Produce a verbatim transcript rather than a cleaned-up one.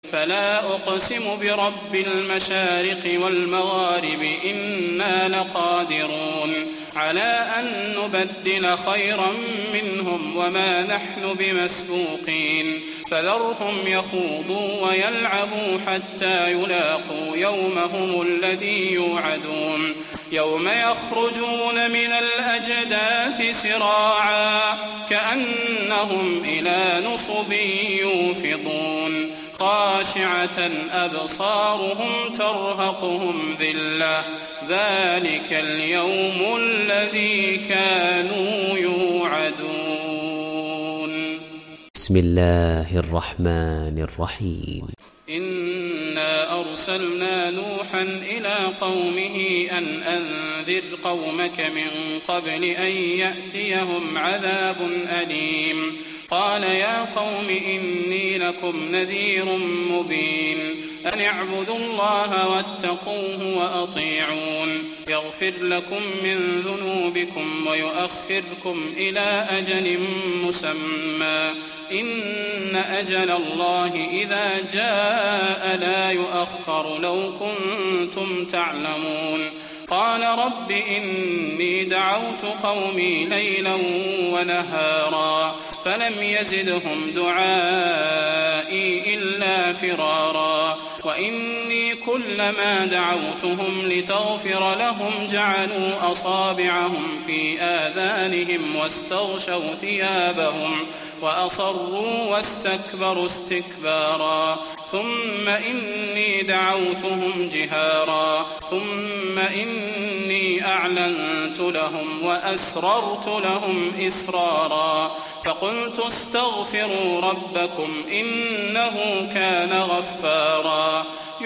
فلا أقسم برب المشارق والمغارب إنا لقادرون على أن نبدل خيرا منهم وما نحن بمسبوقين فذرهم يخوضوا ويلعبوا حتى يلاقوا يومهم الذي يوعدون يوم يخرجون من الأجداث سراعا كأنهم إلى نصب يوفضون خاشعة أبصارهم ترهقهم ذلة ذلك اليوم الذي كانوا يوعدون. بسم الله الرحمن الرحيم. إنا أرسلنا نوحا إلى قومه أن أنذر قومك من قبل أن يأتيهم عذاب أليم قال يا قوم إني لكم نذير مبين أن اعبدوا الله واتقوه وأطيعون يغفر لكم من ذنوبكم ويؤخركم إلى أجل مسمى إن أجل الله إذا جاء لا يؤخر لو كنتم تعلمون قال رب إني دعوت قومي ليلا ونهارا فلم يزدهم دعائي إلا فرارا وإني كلما دعوتهم لتغفر لهم جعلوا أصابعهم في آذانهم واستغشوا ثيابهم وأصروا واستكبروا استكبارا ثم إني دعوتهم جهارا ثم إني أعلنت لهم وأسررت لهم إسرارا فقلت استغفروا ربكم إنه كان غفارا